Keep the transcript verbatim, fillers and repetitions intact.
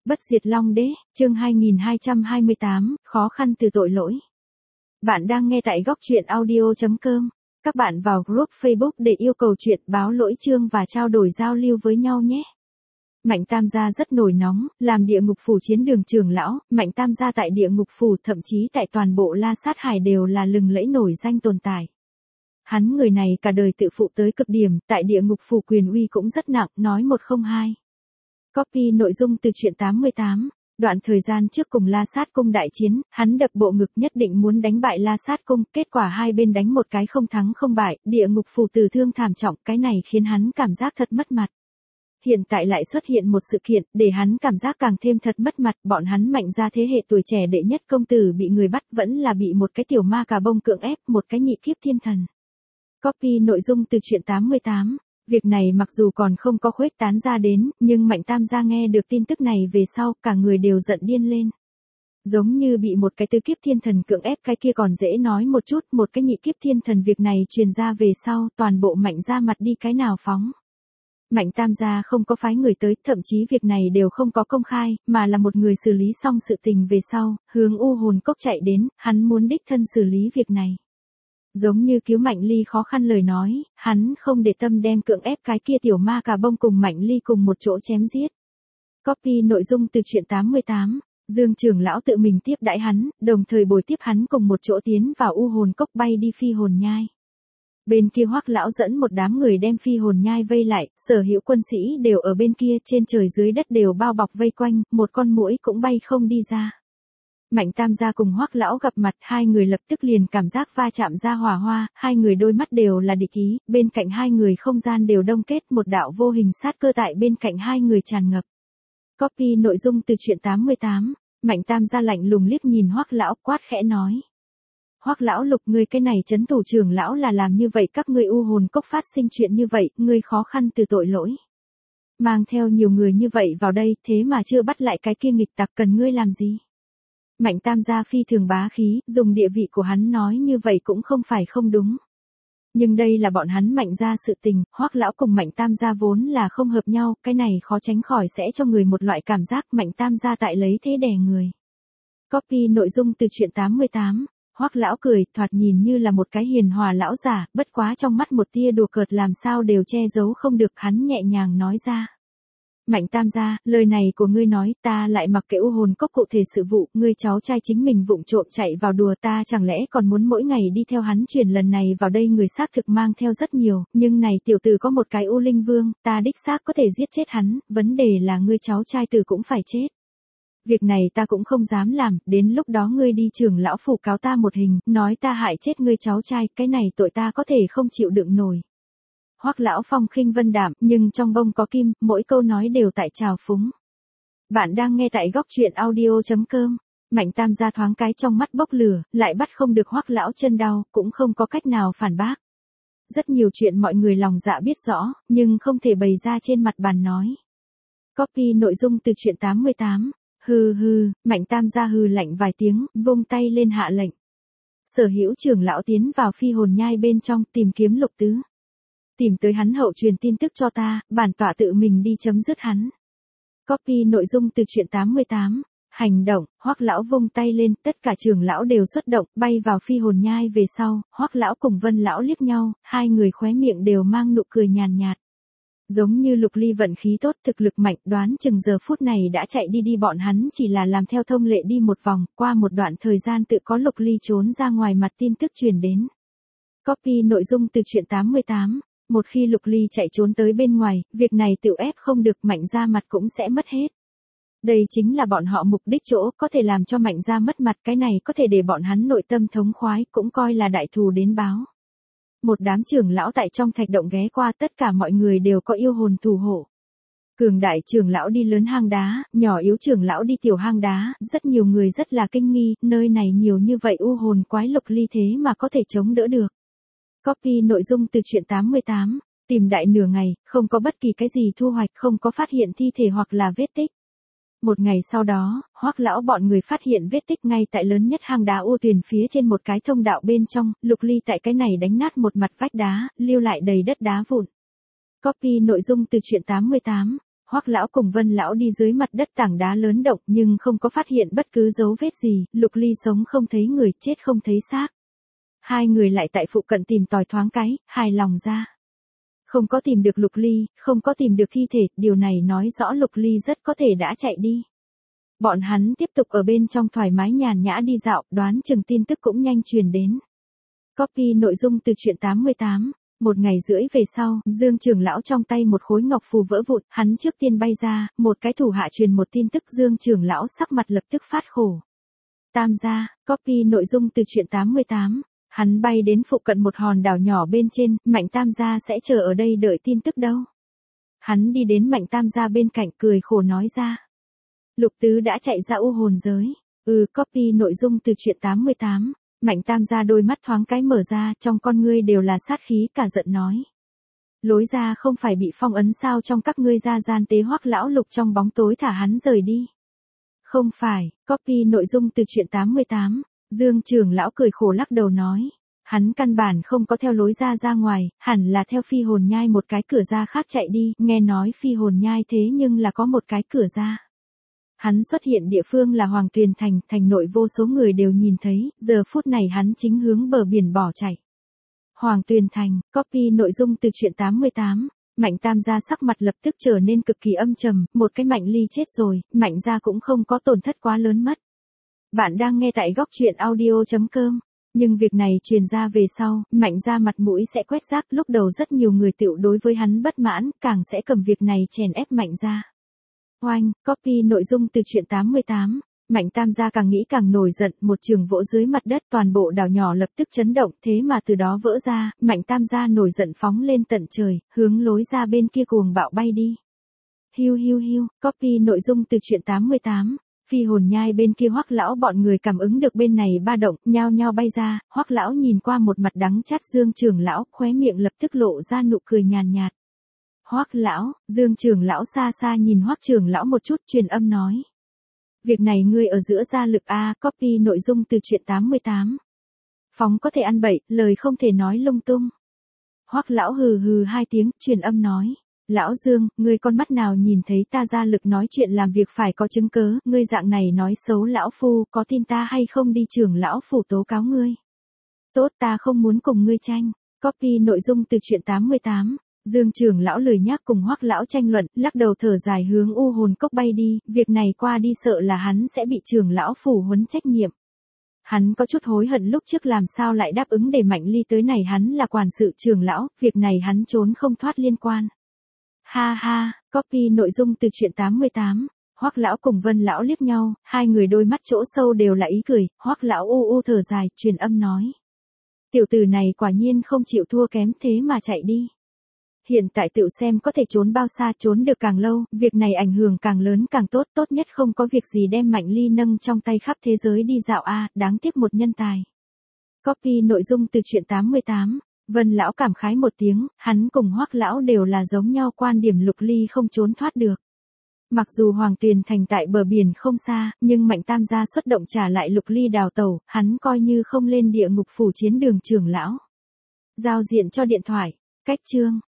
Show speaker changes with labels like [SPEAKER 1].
[SPEAKER 1] Bất diệt Long Đế, chương hai nghìn hai trăm hai mươi tám, khó khăn từ tội lỗi. Bạn đang nghe tại góc truyện audio chấm com. Các bạn vào group Facebook để yêu cầu chuyện báo lỗi chương và trao đổi giao lưu với nhau nhé. Mạnh Tam Gia rất nổi nóng, làm địa ngục phủ chiến đường trưởng lão, Mạnh Tam Gia tại địa ngục phủ thậm chí tại toàn bộ La Sát Hải đều là lừng lẫy nổi danh tồn tại. Hắn người này cả đời tự phụ tới cực điểm, tại địa ngục phủ quyền uy cũng rất nặng, nói một không hai. Copy nội dung từ truyện tám mươi tám. Đoạn thời gian trước cùng La Sát Cung đại chiến, hắn đập bộ ngực nhất định muốn đánh bại La Sát Cung, kết quả hai bên đánh một cái không thắng không bại, địa ngục phủ tử thương thảm trọng, cái này khiến hắn cảm giác thật mất mặt. Hiện tại lại xuất hiện một sự kiện, để hắn cảm giác càng thêm thật mất mặt, bọn hắn Mạnh gia thế hệ tuổi trẻ đệ nhất công tử bị người bắt vẫn là bị một cái tiểu ma cà bông cưỡng ép, một cái nhị kiếp thiên thần. Copy nội dung từ truyện tám mươi tám. Việc này mặc dù còn không có khuếch tán ra đến, nhưng Mạnh Tam Gia nghe được tin tức này về sau, cả người đều giận điên lên. Giống như bị một cái tứ kiếp thiên thần cưỡng ép, cái kia còn dễ nói một chút, một cái nhị kiếp thiên thần việc này truyền ra về sau, toàn bộ Mạnh gia mặt đi cái nào phóng. Mạnh Tam Gia không có phái người tới, thậm chí việc này đều không có công khai, mà là một người xử lý xong sự tình về sau, hướng U Hồn Cốc chạy đến, hắn muốn đích thân xử lý việc này. Giống như cứu Mạnh Ly khó khăn lời nói, hắn không để tâm đem cưỡng ép cái kia tiểu ma cà bông cùng Mạnh Ly cùng một chỗ chém giết. Copy nội dung từ truyện tám mươi tám. Dương trưởng lão tự mình tiếp đãi hắn, đồng thời bồi tiếp hắn cùng một chỗ tiến vào U Hồn Cốc bay đi Phi Hồn Nhai. Bên kia Hoắc lão dẫn một đám người đem Phi Hồn Nhai vây lại, sở hữu quân sĩ đều ở bên kia, trên trời dưới đất đều bao bọc vây quanh, một con muỗi cũng bay không đi ra. Mạnh Tam Gia cùng Hoắc lão gặp mặt, hai người lập tức liền cảm giác va chạm ra hỏa hoa, hai người đôi mắt đều là địch ý, bên cạnh hai người không gian đều đông kết, một đạo vô hình sát cơ tại bên cạnh hai người tràn ngập. Copy nội dung từ truyện tám mươi tám. Mạnh Tam Gia lạnh lùng liếc nhìn Hoắc lão, quát khẽ nói: Hoắc lão Lục, ngươi cái này trấn thủ trưởng lão là làm như vậy, các ngươi U Hồn Cốc phát sinh chuyện như vậy, ngươi khó khăn từ tội lỗi. Mang theo nhiều người như vậy vào đây, thế mà chưa bắt lại cái kia nghịch tặc, cần ngươi làm gì? Mạnh Tam Gia phi thường bá khí, dùng địa vị của hắn nói như vậy cũng không phải không đúng. Nhưng đây là bọn hắn Mạnh gia sự tình, Hoắc lão cùng Mạnh Tam Gia vốn là không hợp nhau, cái này khó tránh khỏi sẽ cho người một loại cảm giác Mạnh Tam Gia tại lấy thế đè người. Copy nội dung từ truyện tám mươi tám. Hoắc lão cười, thoạt nhìn như là một cái hiền hòa lão giả, bất quá trong mắt một tia đùa cợt làm sao đều che giấu không được, hắn nhẹ nhàng nói ra: Mạnh Tam Gia, lời này của ngươi nói, ta lại mặc kệ U Hồn Cốc cụ thể sự vụ, ngươi cháu trai chính mình vụng trộm chạy vào đùa, ta chẳng lẽ còn muốn mỗi ngày đi theo hắn truyền lần này vào đây, người xác thực mang theo rất nhiều, nhưng này tiểu tử có một cái U Linh Vương, ta đích xác có thể giết chết hắn, vấn đề là ngươi cháu trai tử cũng phải chết. Việc này ta cũng không dám làm, đến lúc đó ngươi đi trưởng lão phủ cáo ta một hình, nói ta hại chết ngươi cháu trai, cái này tội ta có thể không chịu đựng nổi. Hoắc lão phong khinh vân đạm, nhưng trong bông có kim, mỗi câu nói đều tại trào phúng. Bạn đang nghe tại góc truyện audio chấm com. Mạnh Tam Gia thoáng cái trong mắt bốc lửa, lại bắt không được Hoắc lão chân đau, cũng không có cách nào phản bác. Rất nhiều chuyện mọi người lòng dạ biết rõ, nhưng không thể bày ra trên mặt bàn nói. Copy nội dung từ truyện tám mươi tám. Hừ hừ, Mạnh Tam Gia hừ lạnh vài tiếng, vung tay lên hạ lệnh. Sở hữu trưởng lão tiến vào Phi Hồn Nhai bên trong, tìm kiếm Lục Tứ. Tìm tới hắn hậu truyền tin tức cho ta, bản tọa tự mình đi chấm dứt hắn. Copy nội dung từ truyện tám mươi tám. Hành động, Hoắc lão vung tay lên, tất cả trưởng lão đều xuất động, bay vào Phi Hồn Nhai về sau, Hoắc lão cùng Vân lão liếc nhau, hai người khóe miệng đều mang nụ cười nhàn nhạt. Giống như Lục Ly vận khí tốt, thực lực mạnh, đoán chừng giờ phút này đã chạy đi đi, bọn hắn chỉ là làm theo thông lệ đi một vòng, qua một đoạn thời gian tự có Lục Ly trốn ra ngoài mặt tin tức truyền đến. Copy nội dung từ truyện tám mươi tám. Một khi Lục Ly chạy trốn tới bên ngoài, việc này tự ép không được, Mạnh gia mặt cũng sẽ mất hết. Đây chính là bọn họ mục đích chỗ, có thể làm cho Mạnh gia mất mặt, cái này có thể để bọn hắn nội tâm thống khoái, cũng coi là đại thù đến báo. Một đám trưởng lão tại trong thạch động ghé qua, tất cả mọi người đều có yêu hồn thủ hộ. Cường đại trưởng lão đi lớn hang đá, nhỏ yếu trưởng lão đi tiểu hang đá, rất nhiều người rất là kinh nghi, nơi này nhiều như vậy u hồn quái, Lục Ly thế mà có thể chống đỡ được. Copy nội dung từ truyện tám mươi tám. Tìm đại nửa ngày, không có bất kỳ cái gì thu hoạch, không có phát hiện thi thể hoặc là vết tích. Một ngày sau đó, Hoắc lão bọn người phát hiện vết tích ngay tại lớn nhất hang đá U Tuyền phía trên một cái thông đạo bên trong, Lục Ly tại cái này đánh nát một mặt vách đá, lưu lại đầy đất đá vụn. Copy nội dung từ truyện tám mươi tám. Hoắc lão cùng Vân lão đi dưới mặt đất tảng đá lớn động nhưng không có phát hiện bất cứ dấu vết gì, Lục Ly sống không thấy người, chết không thấy xác. Hai người lại tại phụ cận tìm tòi thoáng cái, hài lòng ra. Không có tìm được Lục Ly, không có tìm được thi thể, điều này nói rõ Lục Ly rất có thể đã chạy đi. Bọn hắn tiếp tục ở bên trong thoải mái nhàn nhã đi dạo, đoán chừng tin tức cũng nhanh truyền đến. Copy nội dung từ truyện tám mươi tám. Một ngày rưỡi về sau, Dương trưởng lão trong tay một khối ngọc phù vỡ vụn, hắn trước tiên bay ra, một cái thủ hạ truyền một tin tức, Dương trưởng lão sắc mặt lập tức phát khổ. Tam gia, copy nội dung từ truyện tám mươi tám. Hắn bay đến phụ cận một hòn đảo nhỏ bên trên, Mạnh Tam gia sẽ chờ ở đây đợi tin tức đâu. Hắn đi đến Mạnh Tam gia bên cạnh cười khổ nói ra. Lục Tứ đã chạy ra u hồn giới. Ừ, copy nội dung từ truyện tám mươi tám. Mạnh Tam gia đôi mắt thoáng cái mở ra, trong con ngươi đều là sát khí, cả giận nói. Lối ra không phải bị phong ấn sao, trong các ngươi ra gian tế Hoắc lão Lục trong bóng tối thả hắn rời đi. Không phải, copy nội dung từ truyện tám mươi tám. Dương trưởng lão cười khổ lắc đầu nói. Hắn căn bản không có theo lối ra ra ngoài, hẳn là theo phi hồn nhai một cái cửa ra khác chạy đi, nghe nói phi hồn nhai thế nhưng là có một cái cửa ra. Hắn xuất hiện địa phương là Hoàng Tuyền Thành, thành nội vô số người đều nhìn thấy, giờ phút này hắn chính hướng bờ biển bỏ chạy. Hoàng Tuyền Thành, copy nội dung từ truyện tám mươi tám. Mạnh Tam gia sắc mặt lập tức trở nên cực kỳ âm trầm, một cái Mạnh Ly chết rồi, Mạnh gia cũng không có tổn thất quá lớn mất. Bạn đang nghe tại góc truyện audio chấm com. Nhưng việc này truyền ra về sau, Mạnh gia mặt mũi sẽ quét rác, lúc đầu rất nhiều người tựu đối với hắn bất mãn, càng sẽ cầm việc này chèn ép Mạnh gia. Oanh, copy nội dung từ truyện tám mươi tám. Mạnh Tam gia càng nghĩ càng nổi giận, một trường vỗ dưới mặt đất, toàn bộ đảo nhỏ lập tức chấn động, thế mà từ đó vỡ ra, Mạnh Tam gia nổi giận phóng lên tận trời, hướng lối ra bên kia cuồng bạo bay đi. Hiu hiu hiu, copy nội dung từ truyện tám mươi tám. Phi hồn nhai bên kia Hoắc lão bọn người cảm ứng được bên này ba động, nhao nhao bay ra, Hoắc lão nhìn qua một mặt đắng chát Dương trưởng lão, khóe miệng lập tức lộ ra nụ cười nhàn nhạt. Hoắc lão, Dương trưởng lão xa xa nhìn Hoắc trưởng lão một chút, truyền âm nói. Việc này ngươi ở giữa gia lực a, copy nội dung từ truyện tám mươi tám. Phóng có thể ăn bậy, lời không thể nói lung tung. Hoắc lão hừ hừ hai tiếng, truyền âm nói. Lão Dương, ngươi con mắt nào nhìn thấy ta gia lực nói chuyện làm việc phải có chứng cớ, ngươi dạng này nói xấu lão phu, có tin ta hay không đi trưởng lão phủ tố cáo ngươi. Tốt, ta không muốn cùng ngươi tranh. Copy nội dung từ truyện tám mươi tám. Dương trưởng lão lười nhác cùng Hoắc lão tranh luận, lắc đầu thở dài hướng u hồn cốc bay đi, việc này qua đi sợ là hắn sẽ bị trưởng lão phủ huấn trách nhiệm. Hắn có chút hối hận lúc trước làm sao lại đáp ứng để Mạnh Ly tới này, hắn là quản sự trưởng lão, việc này hắn trốn không thoát liên quan. Ha ha, copy nội dung từ truyện tám mươi tám. Hoắc lão cùng Vân lão liếc nhau, hai người đôi mắt chỗ sâu đều là ý cười, Hoắc lão u u thở dài, truyền âm nói. Tiểu tử này quả nhiên không chịu thua kém thế mà chạy đi. Hiện tại tự xem có thể trốn bao xa, trốn được càng lâu, việc này ảnh hưởng càng lớn càng tốt, tốt nhất không có việc gì đem Mạnh Ly nâng trong tay khắp thế giới đi dạo a, đáng tiếc một nhân tài. Copy nội dung từ truyện tám mươi tám. Vân lão cảm khái một tiếng, hắn cùng Hoắc lão đều là giống nhau quan điểm, Lục Ly không trốn thoát được. Mặc dù Hoàng Tuyền Thành tại bờ biển không xa, nhưng Mạnh Tam gia xuất động trả lại Lục Ly đào tẩu, hắn coi như không lên địa ngục phủ chiến đường trưởng lão. Giao diện cho điện thoại, cách chương.